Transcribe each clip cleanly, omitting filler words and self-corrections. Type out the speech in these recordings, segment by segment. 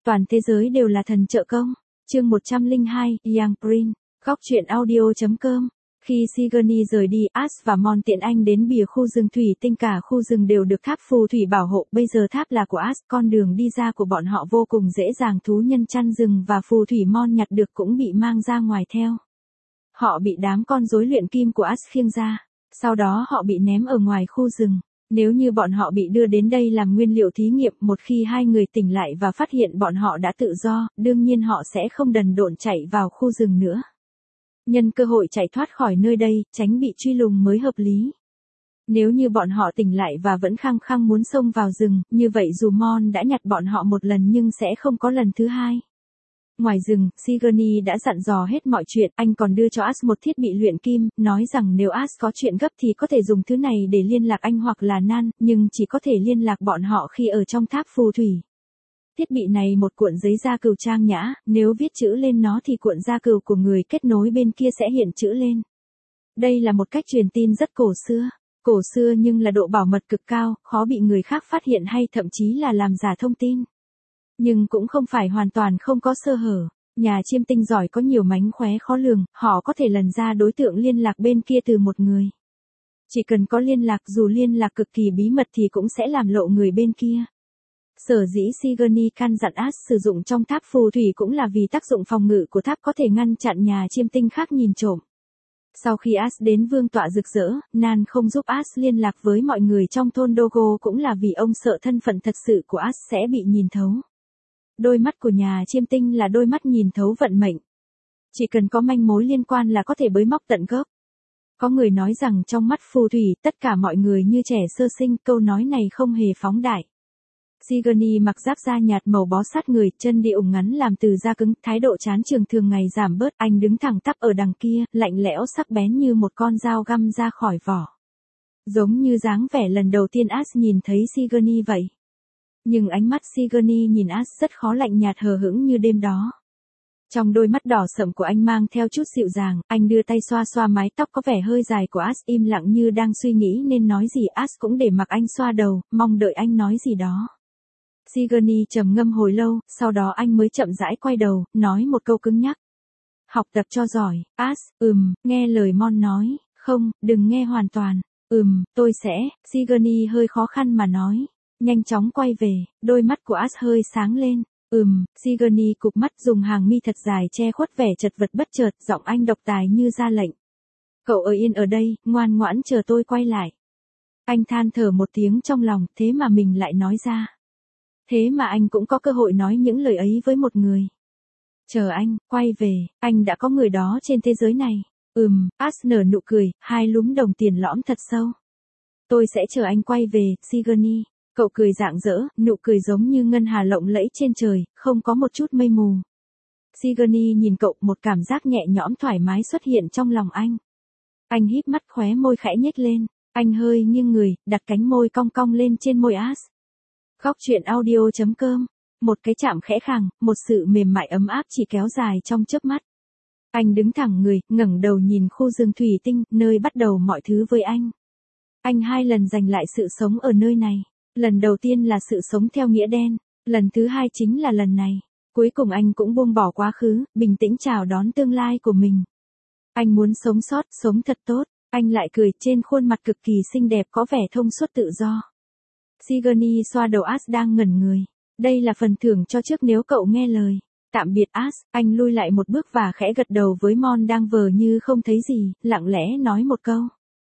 Toàn thế giới đều là thần trợ công. Chương 102, Young Prince, góc truyện audio.com. Khi Sigourney rời đi, Ash và Mon tiện anh đến bìa khu rừng thủy tinh, cả khu rừng đều được tháp phù thủy bảo hộ, bây giờ tháp là của Ash, con đường đi ra của bọn họ vô cùng dễ dàng, thú nhân chăn rừng và phù thủy Mon nhặt được cũng bị mang ra ngoài theo. Họ bị đám con rối luyện kim của Ash khiêng ra, sau đó họ bị ném ở ngoài khu rừng. Nếu như bọn họ bị đưa đến đây làm nguyên liệu thí nghiệm, một khi hai người tỉnh lại và phát hiện bọn họ đã tự do, đương nhiên họ sẽ không đần độn chạy vào khu rừng nữa. Nhân cơ hội chạy thoát khỏi nơi đây, tránh bị truy lùng mới hợp lý. Nếu như bọn họ tỉnh lại và vẫn khăng khăng muốn xông vào rừng, như vậy dù Mon đã nhặt bọn họ một lần nhưng sẽ không có lần thứ hai. Ngoài rừng, Sigourney đã dặn dò hết mọi chuyện, anh còn đưa cho Ash một thiết bị luyện kim, nói rằng nếu Ash có chuyện gấp thì có thể dùng thứ này để liên lạc anh hoặc là Nan, nhưng chỉ có thể liên lạc bọn họ khi ở trong tháp phù thủy. Thiết bị này một cuộn giấy da cừu trang nhã, nếu viết chữ lên nó thì cuộn da cừu của người kết nối bên kia sẽ hiện chữ lên. Đây là một cách truyền tin rất cổ xưa nhưng là độ bảo mật cực cao, khó bị người khác phát hiện hay thậm chí là làm giả thông tin. Nhưng cũng không phải hoàn toàn không có sơ hở. Nhà chiêm tinh giỏi có nhiều mánh khóe khó lường, họ có thể lần ra đối tượng liên lạc bên kia từ một người. Chỉ cần có liên lạc, dù liên lạc cực kỳ bí mật thì cũng sẽ làm lộ người bên kia. Sở dĩ Sigourney căn dặn Ash sử dụng trong tháp phù thủy cũng là vì tác dụng phòng ngự của tháp có thể ngăn chặn nhà chiêm tinh khác nhìn trộm. Sau khi Ash đến vương tọa rực rỡ, Nan không giúp Ash liên lạc với mọi người trong thôn Dogo cũng là vì ông sợ thân phận thật sự của Ash sẽ bị nhìn thấu. Đôi mắt của nhà chiêm tinh là đôi mắt nhìn thấu vận mệnh. Chỉ cần có manh mối liên quan là có thể bới móc tận gốc. Có người nói rằng trong mắt phù thủy tất cả mọi người như trẻ sơ sinh, câu nói này không hề phóng đại. Sigourney mặc giáp da nhạt màu bó sát người, chân đi ủng ngắn làm từ da cứng, thái độ chán trường thường ngày giảm bớt, anh đứng thẳng tắp ở đằng kia, lạnh lẽo sắc bén như một con dao găm ra khỏi vỏ. Giống như dáng vẻ lần đầu tiên Ash nhìn thấy Sigourney vậy. Nhưng ánh mắt Sigourney nhìn Ash rất khó, lạnh nhạt hờ hững như đêm đó. Trong đôi mắt đỏ sậm của anh mang theo chút dịu dàng, anh đưa tay xoa xoa mái tóc có vẻ hơi dài của Ash, im lặng như đang suy nghĩ nên nói gì. Ash cũng để mặc anh xoa đầu, mong đợi anh nói gì đó. Sigourney trầm ngâm hồi lâu, sau đó anh mới chậm rãi quay đầu, nói một câu cứng nhắc. Học tập cho giỏi. Ash, nghe lời Mon nói, không, đừng nghe hoàn toàn. Tôi sẽ. Sigourney hơi khó khăn mà nói. Nhanh chóng quay về, đôi mắt của Ash hơi sáng lên. Sigourney cụp mắt, dùng hàng mi thật dài che khuất vẻ chật vật bất chợt, giọng anh độc tài như ra lệnh. Cậu ở yên ở đây, ngoan ngoãn chờ tôi quay lại. Anh than thở một tiếng trong lòng, thế mà mình lại nói ra. Thế mà anh cũng có cơ hội nói những lời ấy với một người. Chờ anh, quay về, anh đã có người đó trên thế giới này. Ash nở nụ cười, hai lúm đồng tiền lõm thật sâu. Tôi sẽ chờ anh quay về, Sigourney. Cậu cười rạng rỡ, nụ cười giống như ngân hà lộng lẫy trên trời, không có một chút mây mù. Sigourney nhìn cậu, một cảm giác nhẹ nhõm thoải mái xuất hiện trong lòng anh. Anh híp mắt, khóe môi khẽ nhếch lên, anh hơi nghiêng người, đặt cánh môi cong cong lên trên môi Ash. Góc truyện audio.com. Một cái chạm khẽ khàng, một sự mềm mại ấm áp chỉ kéo dài trong chớp mắt. Anh đứng thẳng người, ngẩng đầu nhìn khu rừng thủy tinh, nơi bắt đầu mọi thứ với anh. Anh 2 lần giành lại sự sống ở nơi này. Lần đầu tiên là sự sống theo nghĩa đen, lần thứ 2 chính là lần này. Cuối cùng anh cũng buông bỏ quá khứ, bình tĩnh chào đón tương lai của mình. Anh muốn sống sót, sống thật tốt. Anh lại cười, trên khuôn mặt cực kỳ xinh đẹp có vẻ thông suốt tự do. Sigourney xoa đầu Ash đang ngẩn người. Đây là phần thưởng cho trước nếu cậu nghe lời. Tạm biệt Ash, anh lui lại một bước và khẽ gật đầu với Mon đang vờ như không thấy gì, lặng lẽ nói một câu.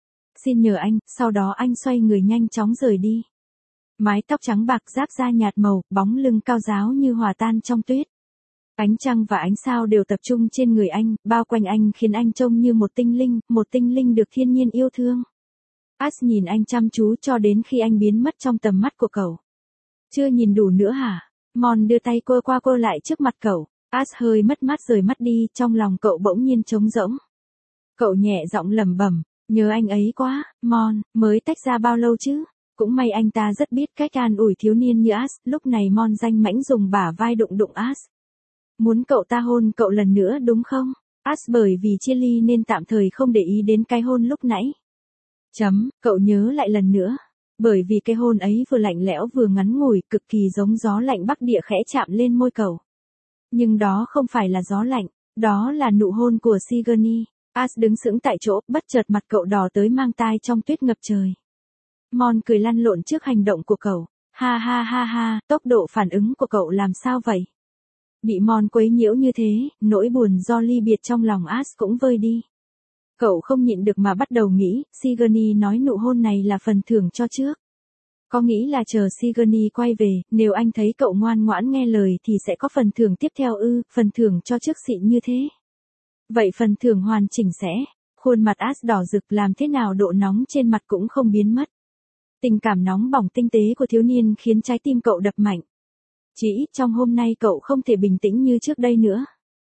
Xin nhờ anh, sau đó anh xoay người nhanh chóng rời đi. Mái tóc trắng bạc, giáp da nhạt màu, bóng lưng cao ráo như hòa tan trong tuyết. Ánh trăng và ánh sao đều tập trung trên người anh, bao quanh anh khiến anh trông như một tinh linh được thiên nhiên yêu thương. Ash nhìn anh chăm chú cho đến khi anh biến mất trong tầm mắt của cậu. Chưa nhìn đủ nữa hả? Mon đưa tay cô qua cô lại trước mặt cậu. Ash hơi mất mát rời mắt đi, trong lòng cậu bỗng nhiên trống rỗng. Cậu nhẹ giọng lẩm bẩm, nhớ anh ấy quá, Mon, mới tách ra bao lâu chứ? Cũng may anh ta rất biết cách an ủi thiếu niên như Ash. Lúc này Mon danh mãnh dùng bả vai đụng Ash. Muốn cậu ta hôn cậu lần nữa đúng không? Ash bởi vì chia ly nên tạm thời không để ý đến cái hôn lúc nãy. Cậu nhớ lại lần nữa. Bởi vì cái hôn ấy vừa lạnh lẽo vừa ngắn ngủi, cực kỳ giống gió lạnh bắc địa khẽ chạm lên môi cậu. Nhưng đó không phải là gió lạnh, đó là nụ hôn của Sigourney. As đứng sững tại chỗ, bất chợt mặt cậu đỏ tới mang tai trong tuyết ngập trời. Mon cười lăn lộn trước hành động của cậu. Ha ha ha ha, tốc độ phản ứng của cậu làm sao vậy? Bị Mon quấy nhiễu như thế, nỗi buồn do ly biệt trong lòng As cũng vơi đi. Cậu không nhịn được mà bắt đầu nghĩ, Sigourney nói nụ hôn này là phần thưởng cho trước. Có nghĩ là chờ Sigourney quay về, nếu anh thấy cậu ngoan ngoãn nghe lời thì sẽ có phần thưởng tiếp theo ư, phần thưởng cho trước xịn như thế. Vậy phần thưởng hoàn chỉnh sẽ, khuôn mặt As đỏ rực làm thế nào độ nóng trên mặt cũng không biến mất. Tình cảm nóng bỏng tinh tế của thiếu niên khiến trái tim cậu đập mạnh. Chỉ ít trong hôm nay cậu không thể bình tĩnh như trước đây nữa.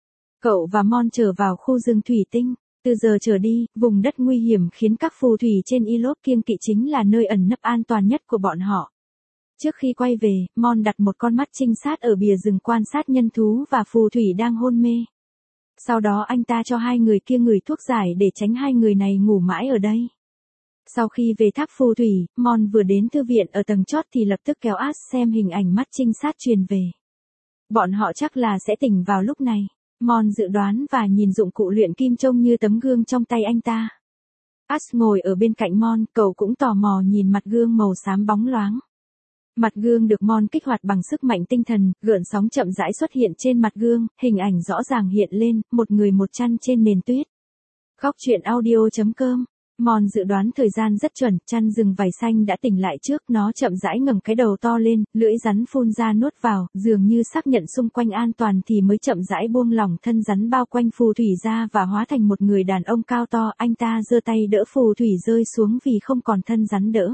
Cậu và Mon trở vào khu rừng thủy tinh. Từ giờ trở đi, vùng đất nguy hiểm khiến các phù thủy trên Ilop kiêng kỵ chính là nơi ẩn nấp an toàn nhất của bọn họ. Trước khi quay về, Mon đặt một con mắt trinh sát ở bìa rừng quan sát nhân thú và phù thủy đang hôn mê. Sau đó anh ta cho hai người kia ngửi thuốc giải để tránh hai người này ngủ mãi ở đây. Sau khi về tháp phù thủy, Mon vừa đến thư viện ở tầng chót thì lập tức kéo As xem hình ảnh mắt trinh sát truyền về. Bọn họ chắc là sẽ tỉnh vào lúc này. Mon dự đoán và nhìn dụng cụ luyện kim trông như tấm gương trong tay anh ta. As ngồi ở bên cạnh Mon, cậu cũng tò mò nhìn mặt gương màu xám bóng loáng. Mặt gương được Mon kích hoạt bằng sức mạnh tinh thần, gợn sóng chậm rãi xuất hiện trên mặt gương, hình ảnh rõ ràng hiện lên, một người một chăn trên nền tuyết. Góc truyện audio.com. Mon dự đoán thời gian rất chuẩn, chăn rừng vảy xanh đã tỉnh lại trước, nó chậm rãi ngẩng cái đầu to lên, lưỡi rắn phun ra nuốt vào, dường như xác nhận xung quanh an toàn thì mới chậm rãi buông lỏng thân rắn bao quanh phù thủy ra và hóa thành một người đàn ông cao to. Anh ta giơ tay đỡ phù thủy rơi xuống vì không còn thân rắn đỡ.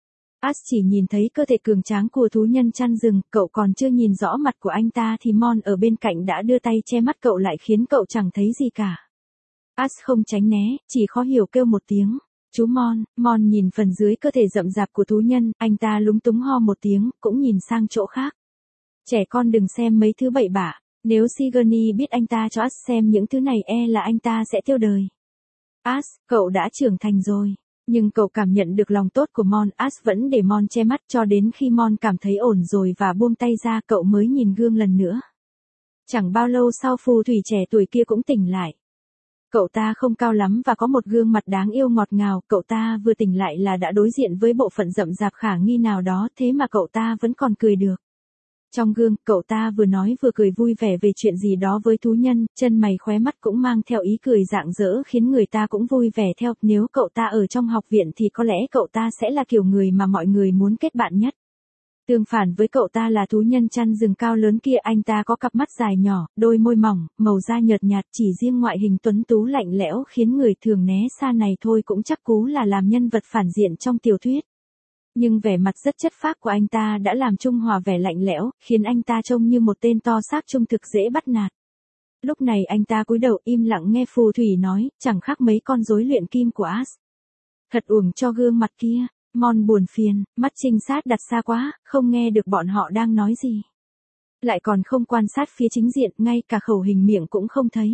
As chỉ nhìn thấy cơ thể cường tráng của thú nhân chăn rừng, cậu còn chưa nhìn rõ mặt của anh ta thì Mon ở bên cạnh đã đưa tay che mắt cậu lại khiến cậu chẳng thấy gì cả. As không tránh né, chỉ khó hiểu kêu một tiếng. Chú Mon. Mon nhìn phần dưới cơ thể rậm rạp của thú nhân, anh ta lúng túng ho một tiếng, cũng nhìn sang chỗ khác. Trẻ con đừng xem mấy thứ bậy bạ, nếu Sigourney biết anh ta cho As xem những thứ này e là anh ta sẽ tiêu đời. As, cậu đã trưởng thành rồi. Nhưng cậu cảm nhận được lòng tốt của Mon. As vẫn để Mon che mắt cho đến khi Mon cảm thấy ổn rồi và buông tay ra cậu mới nhìn gương lần nữa. Chẳng bao lâu sau phù thủy trẻ tuổi kia cũng tỉnh lại. Cậu ta không cao lắm và có một gương mặt đáng yêu ngọt ngào, cậu ta vừa tỉnh lại là đã đối diện với bộ phận rậm rạp khả nghi nào đó, thế mà cậu ta vẫn còn cười được. Trong gương, cậu ta vừa nói vừa cười vui vẻ về chuyện gì đó với thú nhân, chân mày khóe mắt cũng mang theo ý cười rạng rỡ khiến người ta cũng vui vẻ theo. Nếu cậu ta ở trong học viện thì có lẽ cậu ta sẽ là kiểu người mà mọi người muốn kết bạn nhất. Tương phản với cậu ta là thú nhân chăn rừng cao lớn kia, anh ta có cặp mắt dài nhỏ, đôi môi mỏng, màu da nhợt nhạt, chỉ riêng ngoại hình tuấn tú lạnh lẽo khiến người thường né xa này thôi cũng chắc cú là làm nhân vật phản diện trong tiểu thuyết. Nhưng vẻ mặt rất chất phác của anh ta đã làm trung hòa vẻ lạnh lẽo, khiến anh ta trông như một tên to xác trung thực dễ bắt nạt. Lúc này anh ta cúi đầu im lặng nghe phù thủy nói, chẳng khác mấy con rối luyện kim của As. Thật uổng cho gương mặt kia. Mon buồn phiền, mắt trinh sát đặt xa quá, không nghe được bọn họ đang nói gì. Lại còn không quan sát phía chính diện, ngay cả khẩu hình miệng cũng không thấy.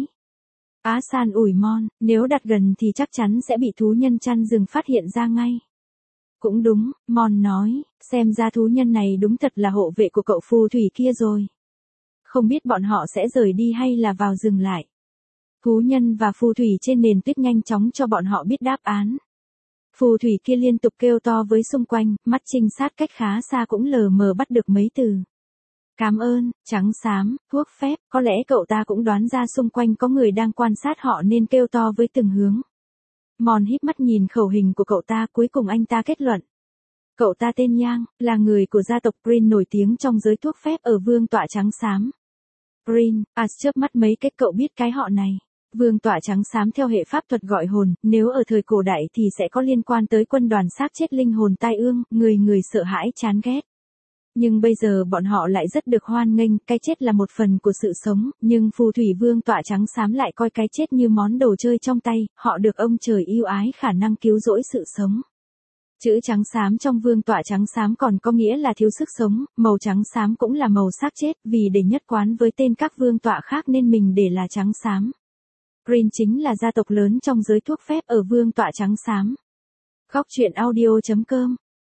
Á san ủi Mon, nếu đặt gần thì chắc chắn sẽ bị thú nhân chăn rừng phát hiện ra ngay. Cũng đúng, Mon nói, xem ra thú nhân này đúng thật là hộ vệ của cậu phù thủy kia rồi. Không biết bọn họ sẽ rời đi hay là vào dừng lại. Thú nhân và phù thủy trên nền tuyết nhanh chóng cho bọn họ biết đáp án. Phù thủy kia liên tục kêu to với xung quanh, mắt trinh sát cách khá xa cũng lờ mờ bắt được mấy từ. Cảm ơn, trắng xám, thuốc phép, có lẽ cậu ta cũng đoán ra xung quanh có người đang quan sát họ nên kêu to với từng hướng. Mon híp mắt nhìn khẩu hình của cậu ta, cuối cùng anh ta kết luận. Cậu ta tên Yang, là người của gia tộc Green nổi tiếng trong giới thuốc phép ở vương tọa trắng xám. Green, As chớp mắt mấy cách cậu biết cái họ này. Vương tọa trắng xám theo hệ pháp thuật gọi hồn, nếu ở thời cổ đại thì sẽ có liên quan tới quân đoàn xác chết linh hồn tai ương, người sợ hãi chán ghét. Nhưng bây giờ bọn họ lại rất được hoan nghênh, cái chết là một phần của sự sống, nhưng phù thủy vương tọa trắng xám lại coi cái chết như món đồ chơi trong tay, họ được ông trời yêu ái khả năng cứu rỗi sự sống. Chữ trắng xám trong vương tọa trắng xám còn có nghĩa là thiếu sức sống, màu trắng xám cũng là màu xác chết, vì để nhất quán với tên các vương tọa khác nên mình để là trắng xám. Green chính là gia tộc lớn trong giới thuốc phép ở vương tọa trắng xám. Góc truyện audio.com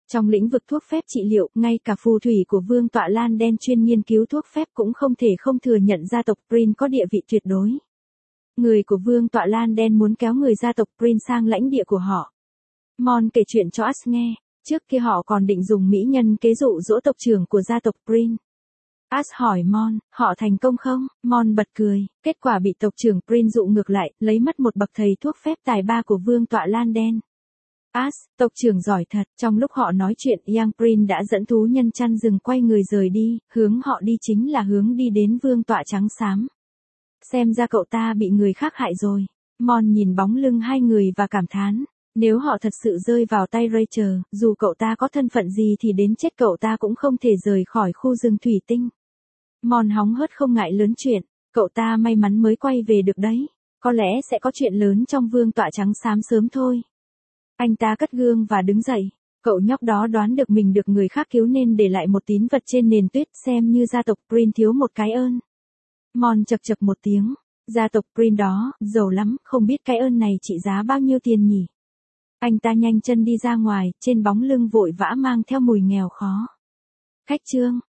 Trong lĩnh vực thuốc phép trị liệu, ngay cả phù thủy của vương tọa Lan Đen chuyên nghiên cứu thuốc phép cũng không thể không thừa nhận gia tộc Prin có địa vị tuyệt đối. Người của vương tọa Lan Đen muốn kéo người gia tộc Prin sang lãnh địa của họ. Mon kể chuyện cho Ash nghe, trước kia họ còn định dùng mỹ nhân kế dụ dỗ tộc trưởng của gia tộc Prin. Ash hỏi Mon, họ thành công không? Mon bật cười, kết quả bị tộc trưởng Prin dụ ngược lại, lấy mất một bậc thầy thuốc phép tài ba của vương tọa Lan Đen. Ash, tộc trưởng giỏi thật. Trong lúc họ nói chuyện, Young Prin đã dẫn thú nhân chăn rừng quay người rời đi, hướng họ đi chính là hướng đi đến vương tọa trắng xám. Xem ra cậu ta bị người khác hại rồi. Mon nhìn bóng lưng hai người và cảm thán. Nếu họ thật sự rơi vào tay Rachel, dù cậu ta có thân phận gì thì đến chết cậu ta cũng không thể rời khỏi khu rừng thủy tinh. Mon hóng hớt không ngại lớn chuyện, cậu ta may mắn mới quay về được đấy. Có lẽ sẽ có chuyện lớn trong vương tọa trắng xám sớm thôi. Anh ta cất gương và đứng dậy. Cậu nhóc đó đoán được mình được người khác cứu nên để lại một tín vật trên nền tuyết, xem như gia tộc Prin thiếu một cái ơn. Mon chậc chậc một tiếng. Gia tộc Prin đó, giàu lắm, không biết cái ơn này trị giá bao nhiêu tiền nhỉ? Anh ta nhanh chân đi ra ngoài, trên bóng lưng vội vã mang theo mùi nghèo khó. Khách trương,